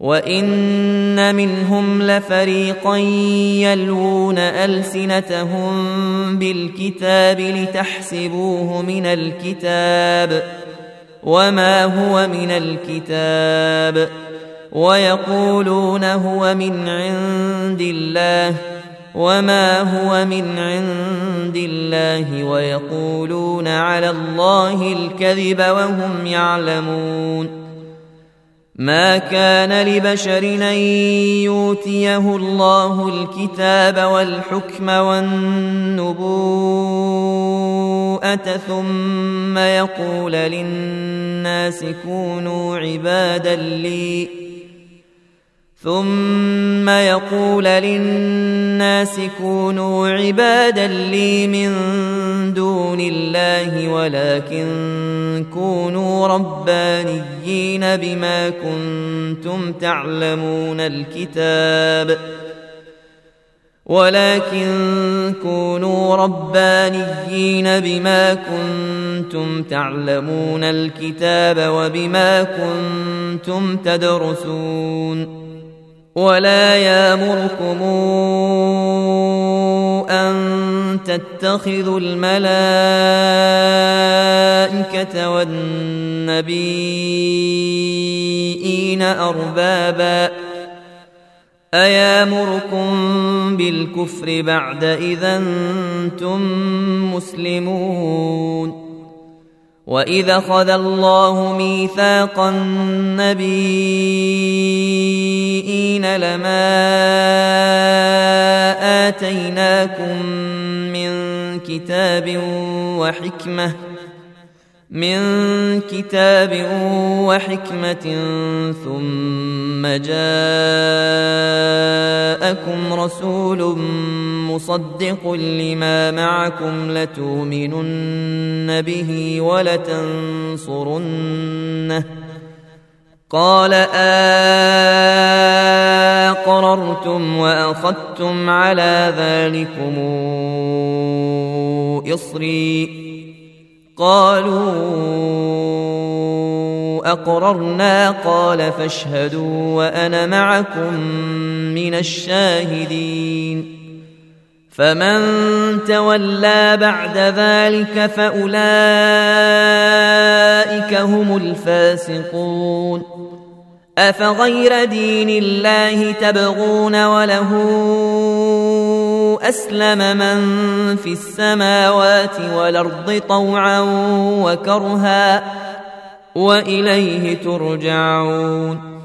وإن منهم لفريقا يلوون ألسنتهم بالكتاب لتحسبوه من الكتاب وما هو من الكتاب ويقولون هو من عند الله وما هو من عند الله ويقولون على الله الكذب وهم يعلمون. ما كان لبشر أن يؤتيه الله الكتاب والحكم والنبوءة ثم يقول للناس كونوا عبادا لي من دون الله ولكن كونوا ربانيين بما كنتم تعلمون الكتاب وبما كنتم تدرسون. ولا يأمركم أن تتخذوا الملائكة والنبيين أربابا أيامركم بالكفر بعد إذا أنتم مسلمون. وإذا أخذ الله ميثاق النبيين لما آتيناكم من كتاب وحكمة ثم جاءكم رسول مصدق لما معكم لتؤمنن به ولتنصرنه قال أقررتم وأخذتم على ذلكم إصري قالوا أقررنا قال فاشهدوا وأنا معكم من الشاهدين. فمن تولى بعد ذلك فأولئك هم الفاسقون. أفغير دين الله تبغون وله أسلم من في السماوات والأرض طوعا وكرها وإليه ترجعون.